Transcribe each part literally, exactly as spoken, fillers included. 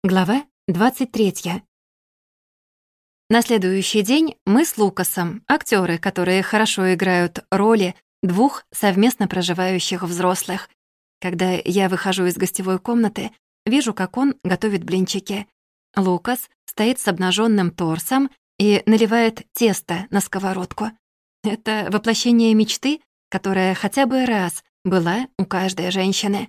Глава двадцать третья. На следующий день мы с Лукасом, актеры, которые хорошо играют роли двух совместно проживающих взрослых. Когда я выхожу из гостевой комнаты, вижу, как он готовит блинчики. Лукас стоит с обнаженным торсом и наливает тесто на сковородку. Это воплощение мечты, которая хотя бы раз была у каждой женщины.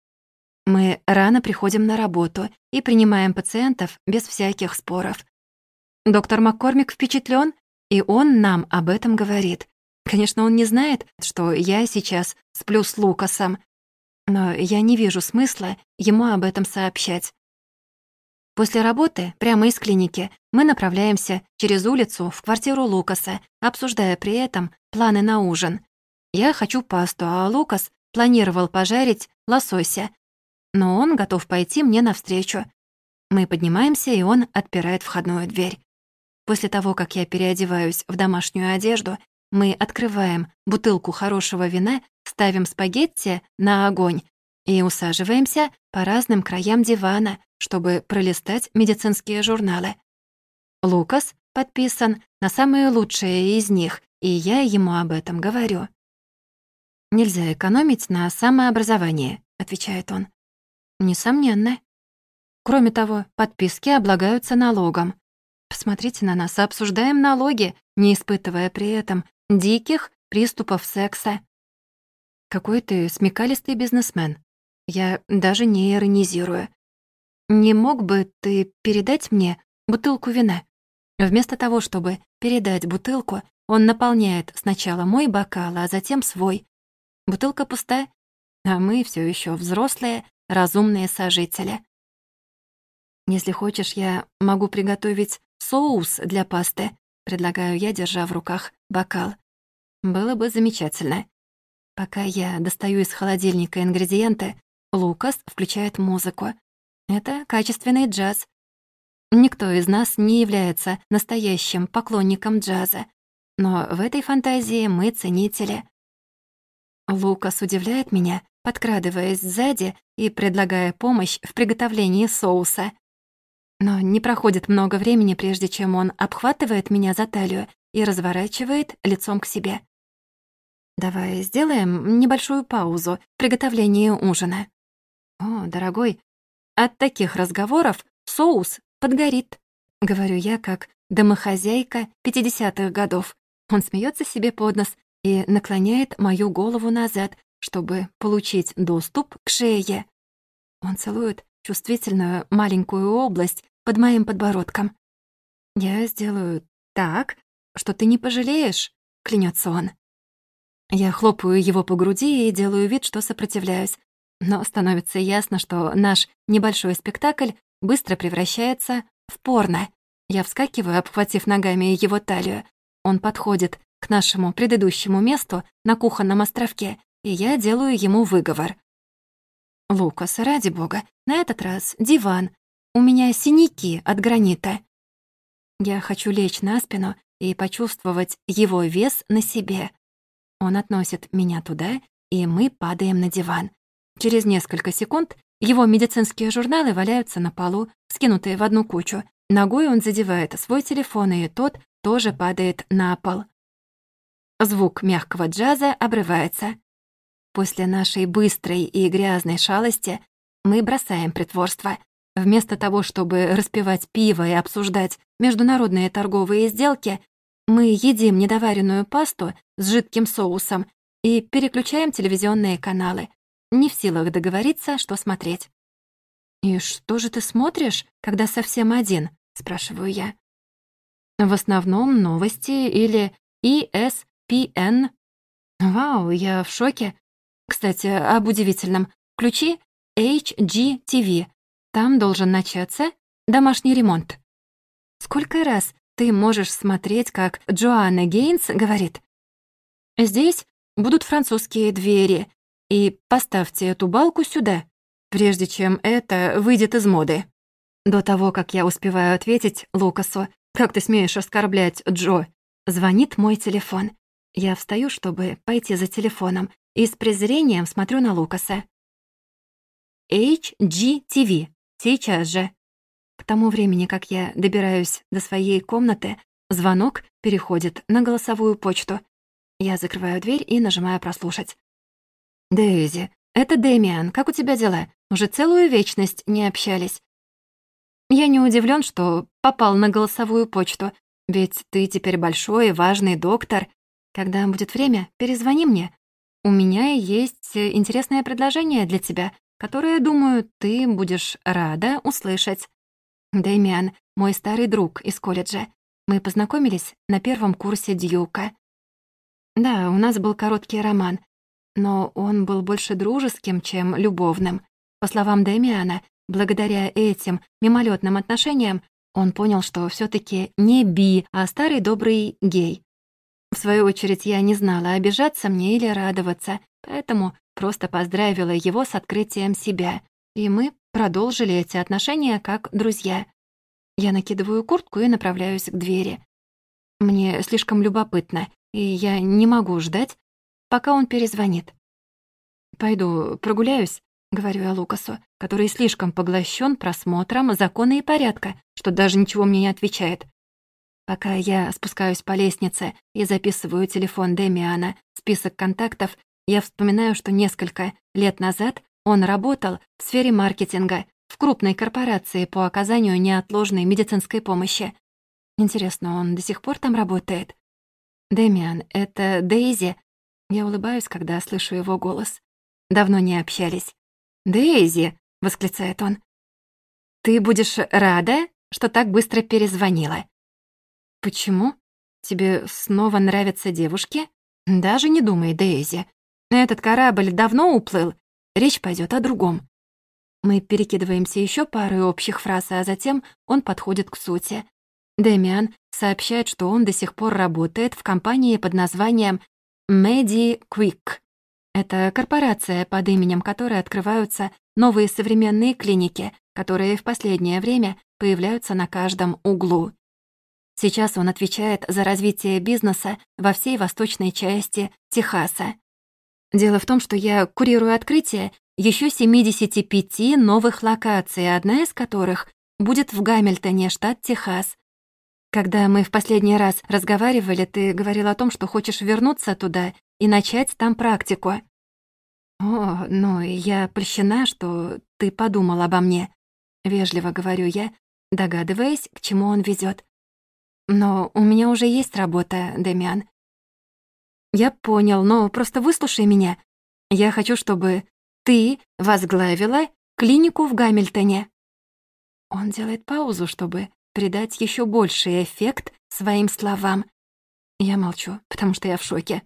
Мы рано приходим на работу и принимаем пациентов без всяких споров. Доктор Маккормик впечатлен, и он нам об этом говорит. Конечно, он не знает, что я сейчас сплю с Лукасом, но я не вижу смысла ему об этом сообщать. После работы, прямо из клиники, мы направляемся через улицу в квартиру Лукаса, обсуждая при этом планы на ужин. Я хочу пасту, а Лукас планировал пожарить лосося, но он готов пойти мне навстречу. Мы поднимаемся, и он отпирает входную дверь. После того, как я переодеваюсь в домашнюю одежду, мы открываем бутылку хорошего вина, ставим спагетти на огонь и усаживаемся по разным краям дивана, чтобы пролистать медицинские журналы. Лукас подписан на самые лучшие из них, и я ему об этом говорю. «Нельзя экономить на самообразовании», — отвечает он. «Несомненно. Кроме того, подписки облагаются налогом. Посмотрите на нас, обсуждаем налоги, не испытывая при этом диких приступов секса. Какой ты смекалистый бизнесмен. Я даже не иронизирую. Не мог бы ты передать мне бутылку вина?» Вместо того, чтобы передать бутылку, он наполняет сначала мой бокал, а затем свой. Бутылка пуста, а мы все еще взрослые, разумные сожители. «Если хочешь, я могу приготовить соус для пасты», предлагаю я, держа в руках бокал. «Было бы замечательно». Пока я достаю из холодильника ингредиенты, Лукас включает музыку. Это качественный джаз. Никто из нас не является настоящим поклонником джаза, но в этой фантазии мы ценители. Лукас удивляет меня, подкрадываясь сзади и предлагая помощь в приготовлении соуса. Но не проходит много времени, прежде чем он обхватывает меня за талию и разворачивает лицом к себе. «Давай сделаем небольшую паузу в приготовлении ужина». «О, дорогой, от таких разговоров соус подгорит», — говорю я, как домохозяйка пятидесятых годов. Он смеется себе под нос и наклоняет мою голову назад, чтобы получить доступ к шее. Он целует чувствительную маленькую область под моим подбородком. «Я сделаю так, что ты не пожалеешь», — клянется он. Я хлопаю его по груди и делаю вид, что сопротивляюсь. Но становится ясно, что наш небольшой спектакль быстро превращается в порно. Я вскакиваю, обхватив ногами его талию. Он подходит к нашему предыдущему месту на кухонном островке, и я делаю ему выговор. «Лукас, ради бога, на этот раз диван. У меня синяки от гранита». Я хочу лечь на спину и почувствовать его вес на себе. Он относит меня туда, и мы падаем на диван. Через несколько секунд его медицинские журналы валяются на полу, скинутые в одну кучу. Ногой он задевает свой телефон, и тот тоже падает на пол. Звук мягкого джаза обрывается. После нашей быстрой и грязной шалости мы бросаем притворство. Вместо того, чтобы распивать пиво и обсуждать международные торговые сделки, мы едим недоваренную пасту с жидким соусом и переключаем телевизионные каналы, не в силах договориться, что смотреть. «И что же ты смотришь, когда совсем один?» — спрашиваю я. «В основном новости или и эс пи эн». «Вау, я в шоке. Кстати, об удивительном. Включи эйч джи ти ви. Там должен начаться домашний ремонт». «Сколько раз ты можешь смотреть, как Джоанна Гейнс говорит: «Здесь будут французские двери, и поставьте эту балку сюда», прежде чем это выйдет из моды. До того, как я успеваю ответить Лукасу: «Как ты смеешь оскорблять Джо?», звонит мой телефон. Я встаю, чтобы пойти за телефоном, и с презрением смотрю на Лукаса. эйч джи ти ви. Сейчас же. К тому времени, как я добираюсь до своей комнаты, звонок переходит на голосовую почту. Я закрываю дверь и нажимаю «Прослушать». «Дейзи, это Дэмиан. Как у тебя дела? Уже целую вечность не общались». Я не удивлен, что попал на голосовую почту, ведь ты теперь большой и важный доктор. Когда будет время, перезвони мне. У меня есть интересное предложение для тебя, которое, думаю, ты будешь рада услышать. Дэмиан — мой старый друг из колледжа. Мы познакомились на первом курсе Дьюка. Да, у нас был короткий роман, но он был больше дружеским, чем любовным. По словам Дэмиана, благодаря этим мимолетным отношениям он понял, что все таки не би, а старый добрый гей. В свою очередь, я не знала, обижаться мне или радоваться, поэтому просто поздравила его с открытием себя, и мы продолжили эти отношения как друзья. Я накидываю куртку и направляюсь к двери. Мне слишком любопытно, и я не могу ждать, пока он перезвонит. «Пойду прогуляюсь», — говорю я Лукасу, который слишком поглощен просмотром закона и порядка, что даже ничего мне не отвечает. Пока я спускаюсь по лестнице и записываю телефон Дэмиана в список контактов, я вспоминаю, что несколько лет назад он работал в сфере маркетинга в крупной корпорации по оказанию неотложной медицинской помощи. Интересно, он до сих пор там работает? «Дэмиан, это Дейзи?» Я улыбаюсь, когда слышу его голос. Давно не общались. «Дейзи!» — восклицает он. «Ты будешь рада, что так быстро перезвонила?» «Почему? Тебе снова нравятся девушки? Даже не думай, Дейзи. Этот корабль давно уплыл. Речь пойдет о другом». Мы перекидываемся еще парой общих фраз, а затем он подходит к сути. Дэмиан сообщает, что он до сих пор работает в компании под названием MediQuick. Это корпорация, под именем которой открываются новые современные клиники, которые в последнее время появляются на каждом углу. Сейчас он отвечает за развитие бизнеса во всей восточной части Техаса. Дело в том, что я курирую открытие еще семидесяти пяти новых локаций, одна из которых будет в Гамильтоне, штат Техас. Когда мы в последний раз разговаривали, ты говорил о том, что хочешь вернуться туда и начать там практику. О, ну, я польщена, что ты подумал обо мне. Вежливо говорю я, догадываясь, к чему он ведет. Но у меня уже есть работа, Дэмиан. Я понял, но просто выслушай меня. Я хочу, чтобы ты возглавила клинику в Гамильтоне. Он делает паузу, чтобы придать еще больший эффект своим словам. Я молчу, потому что я в шоке.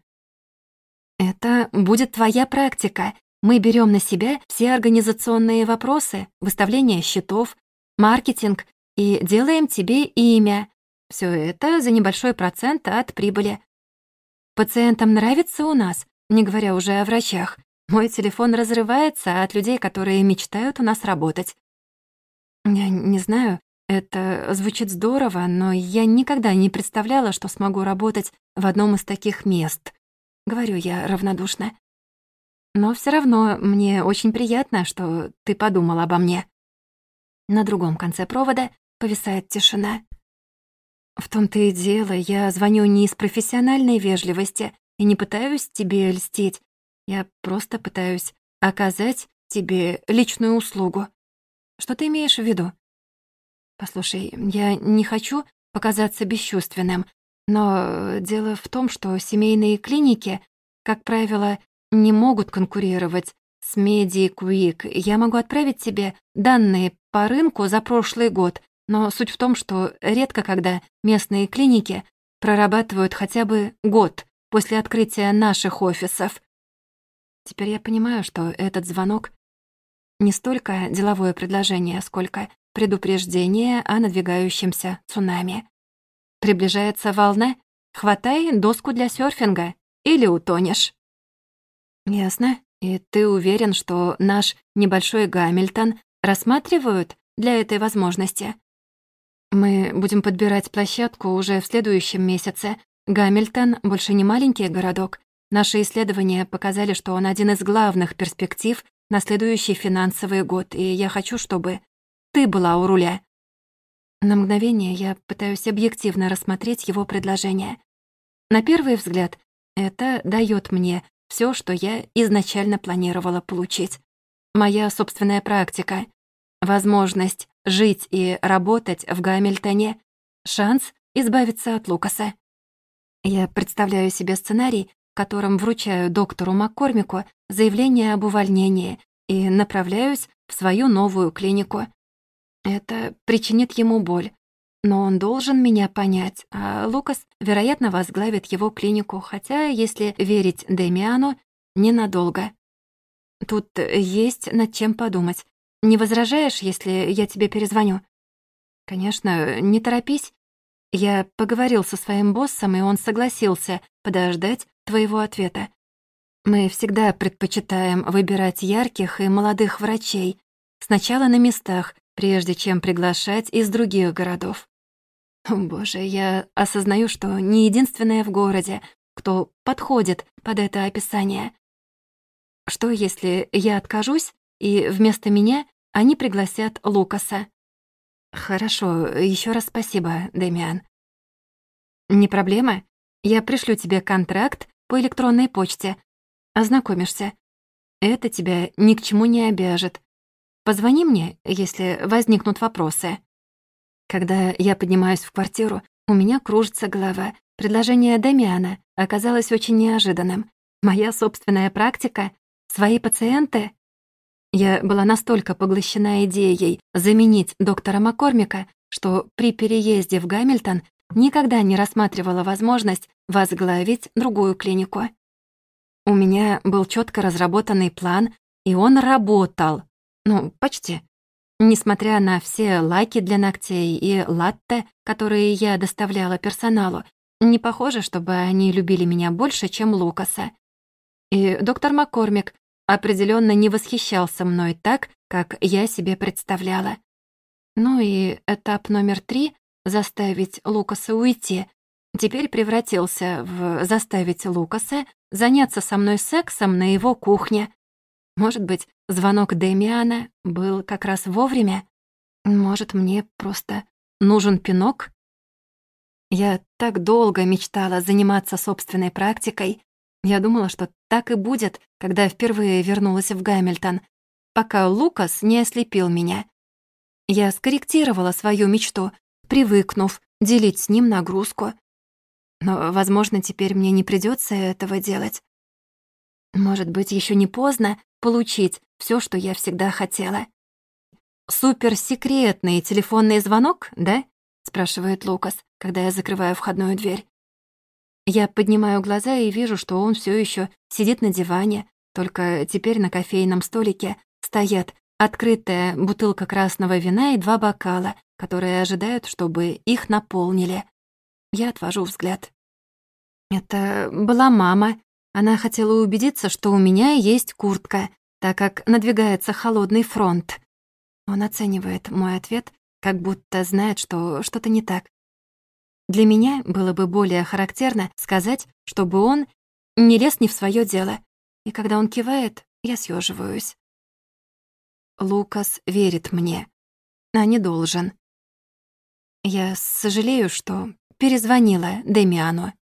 Это будет твоя практика. Мы берем на себя все организационные вопросы, выставление счетов, маркетинг и делаем тебе имя. Все это за небольшой процент от прибыли. Пациентам нравится у нас, не говоря уже о врачах. Мой телефон разрывается от людей, которые мечтают у нас работать. Я не знаю, это звучит здорово, но я никогда не представляла, что смогу работать в одном из таких мест. Говорю я равнодушно. Но все равно мне очень приятно, что ты подумал обо мне. На другом конце провода повисает тишина. В том-то и дело, я звоню не из профессиональной вежливости и не пытаюсь тебе льстить. Я просто пытаюсь оказать тебе личную услугу. Что ты имеешь в виду? Послушай, я не хочу показаться бесчувственным, но дело в том, что семейные клиники, как правило, не могут конкурировать с MediQuick. Я могу отправить тебе данные по рынку за прошлый год, но суть в том, что редко когда местные клиники прорабатывают хотя бы год после открытия наших офисов. Теперь я понимаю, что этот звонок не столько деловое предложение, сколько предупреждение о надвигающемся цунами. Приближается волна, хватай доску для серфинга или утонешь. Ясно. И ты уверен, что наш небольшой Гамильтон рассматривают для этой возможности? Мы будем подбирать площадку уже в следующем месяце. Гамильтон больше не маленький городок. Наши исследования показали, что он один из главных перспектив на следующий финансовый год, и я хочу, чтобы ты была у руля. На мгновение я пытаюсь объективно рассмотреть его предложение. На первый взгляд, это дает мне все, что я изначально планировала получить. Моя собственная практика, возможность жить и работать в Гамильтоне, шанс избавиться от Лукаса. Я представляю себе сценарий, в котором вручаю доктору Маккормику заявление об увольнении и направляюсь в свою новую клинику. Это причинит ему боль, но он должен меня понять, а Лукас, вероятно, возглавит его клинику, хотя, если верить Демиану, ненадолго. Тут есть над чем подумать. Не возражаешь, если я тебе перезвоню? Конечно, не торопись. Я поговорил со своим боссом, и он согласился подождать твоего ответа. Мы всегда предпочитаем выбирать ярких и молодых врачей. Сначала на местах, прежде чем приглашать из других городов. О, боже, я осознаю, что не единственная в городе, кто подходит под это описание. Что, если я откажусь, и вместо меня они пригласят Лукаса? Хорошо, еще раз спасибо, Демиан. Не проблема. Я пришлю тебе контракт по электронной почте. Ознакомишься. Это тебя ни к чему не обяжет. Позвони мне, если возникнут вопросы. Когда я поднимаюсь в квартиру, у меня кружится голова. Предложение Демиана оказалось очень неожиданным. Моя собственная практика, свои пациенты. Я была настолько поглощена идеей заменить доктора Маккормика, что при переезде в Гамильтон никогда не рассматривала возможность возглавить другую клинику. У меня был четко разработанный план, и он работал. Ну, почти. Несмотря на все лаки для ногтей и латте, которые я доставляла персоналу, не похоже, чтобы они любили меня больше, чем Лукаса. И доктор Маккормик определенно не восхищался мной так, как я себе представляла. Ну и этап номер три — заставить Лукаса уйти — теперь превратился в заставить Лукаса заняться со мной сексом на его кухне. Может быть, звонок Демиана был как раз вовремя? Может, мне просто нужен пинок? Я так долго мечтала заниматься собственной практикой. Я думала, что так и будет, когда впервые вернулась в Гамильтон, пока Лукас не ослепил меня. Я скорректировала свою мечту, привыкнув делить с ним нагрузку. Но, возможно, теперь мне не придётся этого делать. Может быть, ещё не поздно получить всё, что я всегда хотела. «Суперсекретный телефонный звонок, да?» — спрашивает Лукас, когда я закрываю входную дверь. Я поднимаю глаза и вижу, что он всё ещё сидит на диване, только теперь на кофейном столике стоят открытая бутылка красного вина и два бокала, которые ожидают, чтобы их наполнили. Я отвожу взгляд. Это была мама. Она хотела убедиться, что у меня есть куртка, так как надвигается холодный фронт. Он оценивает мой ответ, как будто знает, что что-то не так. Для меня было бы более характерно сказать, чтобы он не лез не в своё дело. И когда он кивает, я съёживаюсь. Лукас верит мне, а не должен. Я сожалею, что перезвонила Демиану.